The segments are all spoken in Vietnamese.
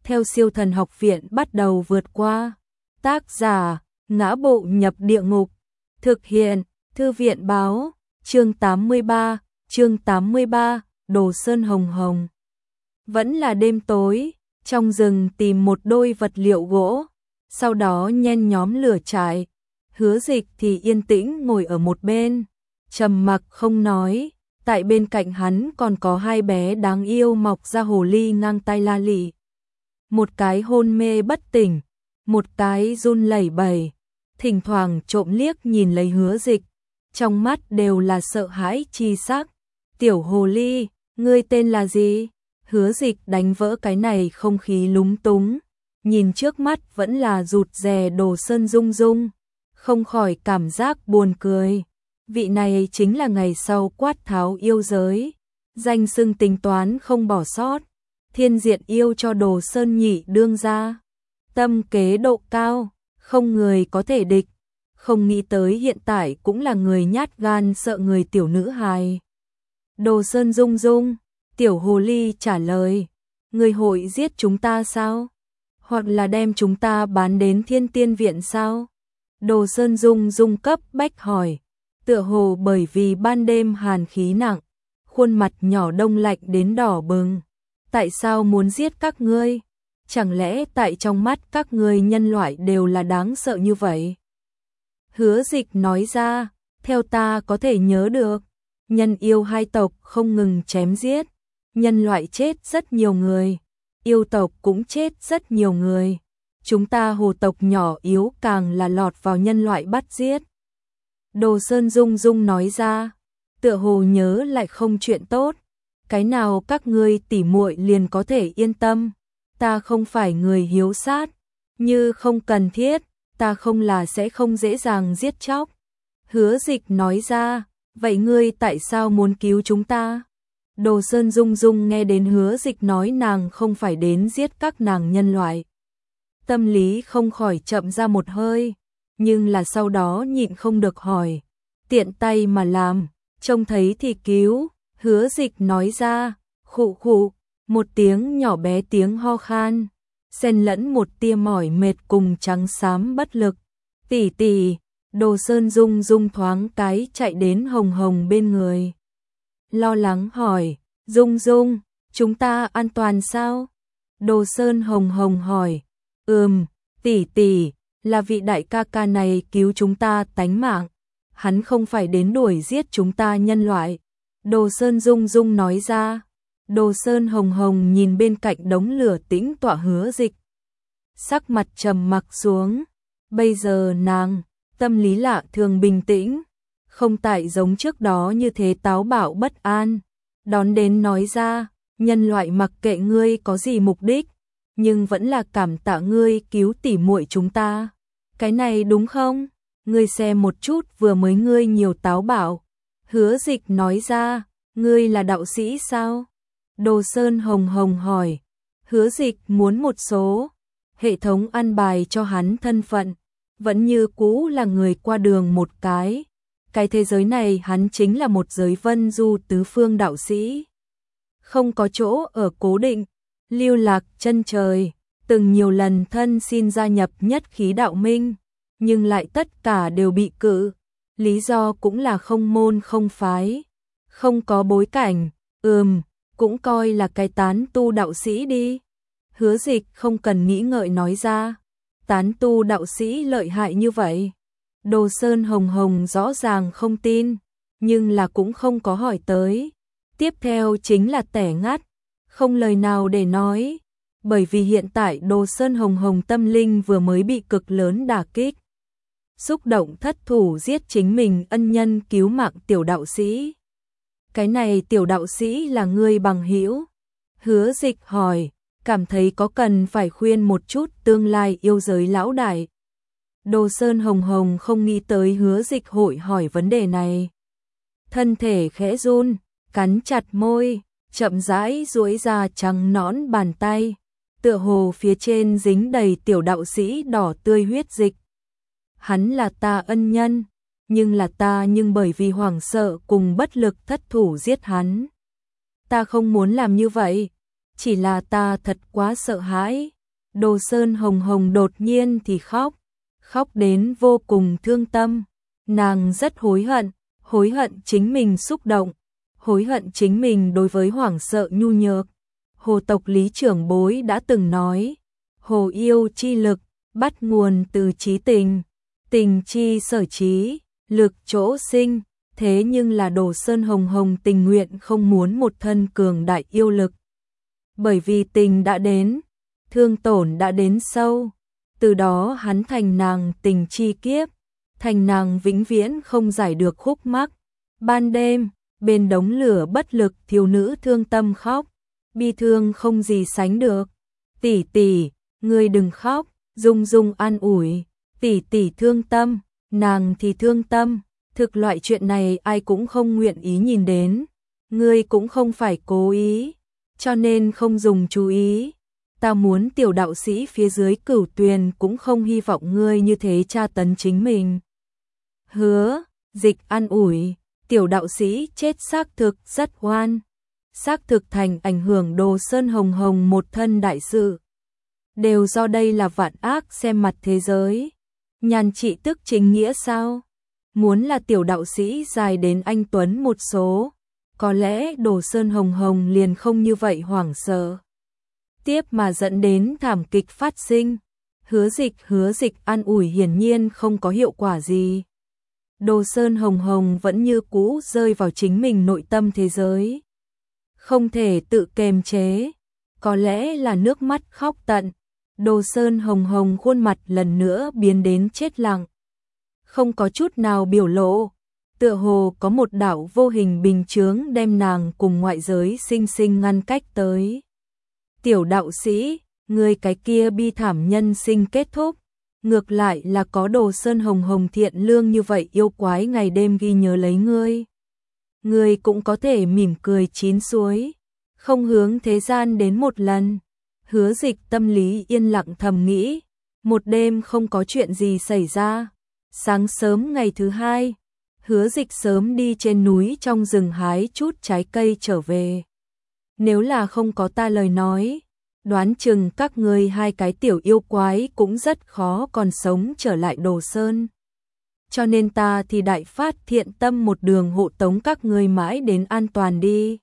theo Siêu Thần Học Viện bắt đầu vượt qua. Tác giả: Ngã Bộ Nhập Địa Ngục. Thực hiện: Thư viện báo. Chương 83, Đồ Sơn Hồng Hồng. Vẫn là đêm tối, trong rừng tìm một đôi vật liệu gỗ, sau đó nhen nhóm lửa trại. Hứa Dịch thì yên tĩnh ngồi ở một bên, trầm mặc không nói. Tại bên cạnh hắn còn có hai bé đáng yêu mọc ra hồ ly ngang tai la lị. Một cái hôn mê bất tỉnh, một cái run lẩy bẩy, thỉnh thoảng trộm liếc nhìn lấy Hứa Dịch, trong mắt đều là sợ hãi chi sắc. Tiểu hồ ly, ngươi tên là gì? Hứa Dịch đánh vỡ cái này không khí lúng túng, nhìn trước mắt vẫn là rụt rè Đồ Sơn Dung Dung, không khỏi cảm giác buồn cười. Vị này chính là ngày sau quát tháo yêu giới, danh xưng tính toán không bỏ sót, thiên diện yêu cho Đồ Sơn nhị đương gia. Tâm kế độ cao, không người có thể địch. Không nghĩ tới hiện tại cũng là người nhát gan sợ người tiểu nữ hài. Đồ Sơn Dung Dung, tiểu hồ ly trả lời, người hội giết chúng ta sao? Hoặc là đem chúng ta bán đến Thiên Tiên Viện sao? Đồ Sơn Dung Dung cấp bách hỏi, tựa hồ bởi vì ban đêm hàn khí nặng, khuôn mặt nhỏ đông lạnh đến đỏ bừng. Tại sao muốn giết các ngươi? Chẳng lẽ tại trong mắt các ngươi nhân loại đều là đáng sợ như vậy? Hứa Dịch nói ra, theo ta có thể nhớ được, nhân yêu hai tộc không ngừng chém giết, nhân loại chết rất nhiều người, yêu tộc cũng chết rất nhiều người. Chúng ta hồ tộc nhỏ yếu càng là lọt vào nhân loại bắt giết. Đồ Sơn Dung Dung nói ra, tựa hồ nhớ lại không chuyện tốt. Cái nào các ngươi tỉ muội liền có thể yên tâm, ta không phải người hiếu sát, như không cần thiết, ta không là sẽ không dễ dàng giết chóc. Hứa Dịch nói ra, vậy ngươi tại sao muốn cứu chúng ta? Đồ Sơn Dung Dung nghe đến Hứa Dịch nói nàng không phải đến giết các nàng nhân loại, tâm lý không khỏi chậm ra một hơi, nhưng là sau đó nhịn không được hỏi, tiện tay mà làm, trông thấy thì cứu. Hứa Dịch nói ra, khụ khụ, một tiếng nhỏ bé tiếng ho khan, xen lẫn một tia mỏi mệt cùng trắng xám bất lực. Tỷ tỷ, Đồ Sơn Dung Dung thoáng cái chạy đến Hồng Hồng bên người, lo lắng hỏi, Dung Dung, chúng ta an toàn sao? Đồ Sơn Hồng Hồng hỏi, tỷ tỷ, là vị đại ca ca này cứu chúng ta tánh mạng, hắn không phải đến đuổi giết chúng ta nhân loại. Đồ Sơn Dung Dung nói ra. Đồ Sơn Hồng Hồng nhìn bên cạnh đống lửa tĩnh tọa Hứa Dịch, sắc mặt trầm mặc xuống. Bây giờ nàng, tâm lý lạ thường bình tĩnh, không tại giống trước đó như thế táo bạo bất an. Đón đến nói ra, nhân loại mặc kệ ngươi có gì mục đích, nhưng vẫn là cảm tạ ngươi cứu tỉ muội chúng ta. Cái này đúng không? Ngươi xem một chút vừa mới ngươi nhiều táo bạo. Hứa Dịch nói ra, ngươi là đạo sĩ sao? Đồ Sơn Hồng Hồng hỏi. Hứa Dịch muốn một số, hệ thống an bài cho hắn thân phận, vẫn như cũ là người qua đường một cái. Cái thế giới này hắn chính là một giới vân du tứ phương đạo sĩ, không có chỗ ở cố định, lưu lạc chân trời, từng nhiều lần thân xin gia nhập Nhất Khí Đạo Minh, nhưng lại tất cả đều bị cự. Lý do cũng là không môn không phái, không có bối cảnh, cũng coi là cái tán tu đạo sĩ đi. Hứa Dịch không cần nghĩ ngợi nói ra, tán tu đạo sĩ lợi hại như vậy. Đồ Sơn Hồng Hồng rõ ràng không tin, nhưng là cũng không có hỏi tới. Tiếp theo chính là tẻ ngắt, không lời nào để nói, bởi vì hiện tại Đồ Sơn Hồng Hồng tâm linh vừa mới bị cực lớn đả kích, xúc động thất thủ giết chính mình ân nhân cứu mạng tiểu đạo sĩ. Cái này tiểu đạo sĩ là ngươi bằng hữu? Hứa Dịch hỏi, cảm thấy có cần phải khuyên một chút tương lai yêu giới lão đại. Đồ Sơn Hồng Hồng không nghĩ tới Hứa Dịch hội hỏi vấn đề này. Thân thể khẽ run, cắn chặt môi, chậm rãi duỗi ra trắng nõn bàn tay, tựa hồ phía trên dính đầy tiểu đạo sĩ đỏ tươi huyết dịch. Hắn là ta ân nhân, nhưng bởi vì hoảng sợ cùng bất lực thất thủ giết hắn. Ta không muốn làm như vậy. chỉ là ta thật quá sợ hãi. Đồ Sơn Hồng Hồng đột nhiên thì khóc, khóc đến vô cùng thương tâm. Nàng rất hối hận chính mình xúc động, hối hận chính mình đối với hoảng sợ nhu nhược. Hồ tộc Lý trưởng bối đã từng nói, hồ yêu chi lực, bắt nguồn từ chí tình, tình chi sở chí, lực chỗ sinh. Thế nhưng là Đồ Sơn Hồng Hồng tình nguyện không muốn một thân cường đại yêu lực. Bởi vì tình đã đến, thương tổn đã đến sâu, từ đó hắn thành nàng tình chi kiếp, thành nàng vĩnh viễn không giải được khúc mắc. Ban đêm, bên đống lửa bất lực thiếu nữ thương tâm khóc, bi thương không gì sánh được. Tỷ tỷ, ngươi đừng khóc, Dung Dung an ủi, tỷ tỷ thương tâm, nàng thì thương tâm, thực loại chuyện này ai cũng không nguyện ý nhìn đến, ngươi cũng không phải cố ý, cho nên không dùng chú ý. Ta muốn tiểu đạo sĩ phía dưới Cửu Tuyền cũng không hy vọng ngươi như thế tra tấn chính mình. Hứa Dịch an ủi, tiểu đạo sĩ chết xác thực rất oan, xác thực thành ảnh hưởng Đồ Sơn Hồng Hồng một thân đại sự. Đều do đây là vạn ác xem mặt thế giới. Nhàn trị tức chính nghĩa sao? Muốn là tiểu đạo sĩ dài đến anh Tuấn một số, có lẽ Đồ Sơn Hồng Hồng liền không như vậy hoảng sợ. Tiếp mà dẫn đến thảm kịch phát sinh. Hứa Dịch an ủi hiển nhiên không có hiệu quả gì. Đồ Sơn Hồng Hồng vẫn như cũ rơi vào chính mình nội tâm thế giới, không thể tự kiềm chế, có lẽ là nước mắt khóc tận. Đồ Sơn Hồng Hồng khuôn mặt lần nữa biến đến chết lặng, không có chút nào biểu lộ, tựa hồ có một đạo vô hình bình chướng đem nàng cùng ngoại giới sinh sinh ngăn cách tới. Tiểu đạo sĩ, người cái kia bi thảm nhân sinh kết thúc, ngược lại là có Đồ Sơn Hồng Hồng thiện lương như vậy yêu quái ngày đêm ghi nhớ lấy ngươi. Ngươi cũng có thể mỉm cười chín suối, không hướng thế gian đến một lần. Hứa Dịch tâm lý yên lặng thầm nghĩ, một đêm không có chuyện gì xảy ra. Sáng sớm ngày thứ hai, Hứa Dịch sớm đi trên núi trong rừng hái chút trái cây trở về. Nếu là không có ta lời nói, đoán chừng các ngươi hai cái tiểu yêu quái cũng rất khó còn sống trở lại Đồ Sơn. Cho nên ta thì đại phát thiện tâm một đường hộ tống các ngươi mãi đến an toàn đi.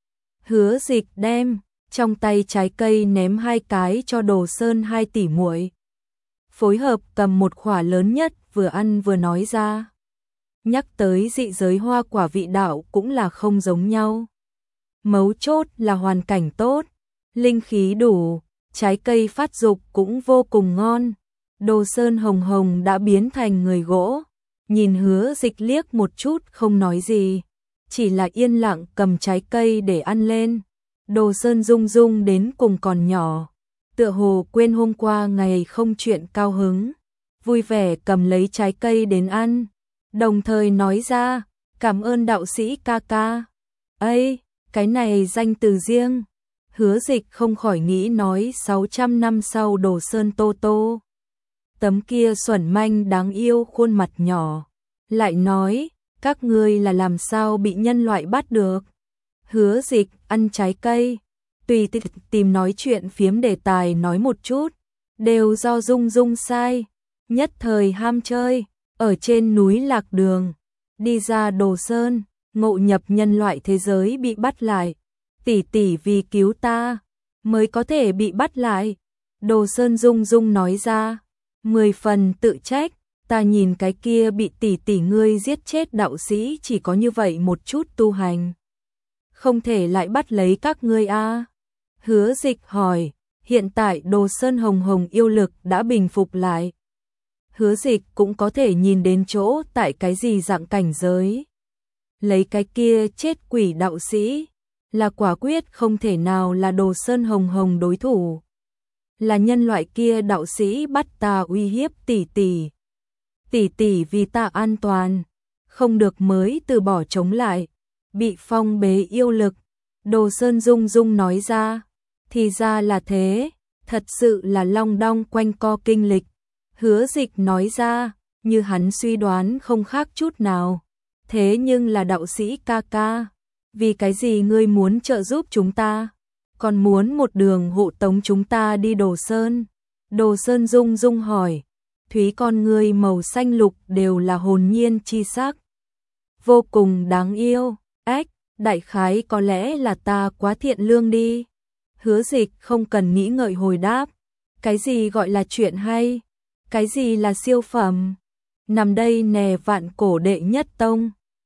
Hứa Dịch đem trong tay trái cây ném hai cái cho Đồ Sơn hai tỷ muội, phối hợp cầm một quả lớn nhất vừa ăn vừa nói ra. Nhắc tới dị giới hoa quả vị đạo cũng là không giống nhau. Mấu chốt là hoàn cảnh tốt, linh khí đủ, trái cây phát dục cũng vô cùng ngon. Đồ Sơn Hồng Hồng đã biến thành người gỗ, nhìn Hứa Dịch liếc một chút không nói gì, chỉ là yên lặng cầm trái cây để ăn lên. Đồ Sơn Dung Dung đến cùng còn nhỏ, tựa hồ quên hôm qua ngày không chuyện cao hứng, vui vẻ cầm lấy trái cây đến ăn, đồng thời nói ra, cảm ơn đạo sĩ ca ca. Ây, cái này danh từ riêng. Hứa Dịch không khỏi nghĩ nói 600 năm sau Đồ Sơn Tô Tô. Tấm kia xuẩn manh đáng yêu khuôn mặt nhỏ, lại nói, các ngươi là làm sao bị nhân loại bắt được. Hứa Dịch ăn trái cây, tùy tìm nói chuyện phiếm đề tài nói một chút, đều do Dung Dung sai, nhất thời ham chơi, ở trên núi lạc đường, đi ra Đồ Sơn, ngộ nhập nhân loại thế giới bị bắt lại. Tỷ tỷ vì cứu ta, mới có thể bị bắt lại. Đồ Sơn Dung Dung nói ra, 10 phần tự trách, ta nhìn cái kia bị tỷ tỷ ngươi giết chết đạo sĩ chỉ có như vậy một chút tu hành, không thể lại bắt lấy các ngươi a. Hứa Dịch hỏi, hiện tại Đồ Sơn Hồng Hồng yêu lực đã bình phục lại. Hứa Dịch cũng có thể nhìn đến chỗ tại cái gì dạng cảnh giới. Lấy cái kia chết quỷ đạo sĩ, là quả quyết không thể nào là Đồ Sơn Hồng Hồng đối thủ. Là nhân loại kia đạo sĩ bắt ta uy hiếp tỷ tỷ. Tỷ tỷ vì ta an toàn, không được mới từ bỏ chống lại, bị phong bế yêu lực. Đồ Sơn Dung Dung nói ra, thì ra là thế, thật sự là long đong quanh co kinh lịch. Hứa Dịch nói ra, như hắn suy đoán không khác chút nào. Thế nhưng là đạo sĩ ca ca, vì cái gì ngươi muốn trợ giúp chúng ta? còn muốn một đường hộ tống chúng ta đi Đồ Sơn. Đồ Sơn rung rung hỏi, Thúy con ngươi màu xanh lục đều là hồn nhiên chi sắc. Vô cùng đáng yêu, ếch, đại khái có lẽ là ta quá thiện lương đi. Hứa Dịch không cần nghĩ ngợi hồi đáp, cái gì gọi là chuyện hay, cái gì là siêu phẩm, nằm đây nè vạn cổ đệ nhất tông.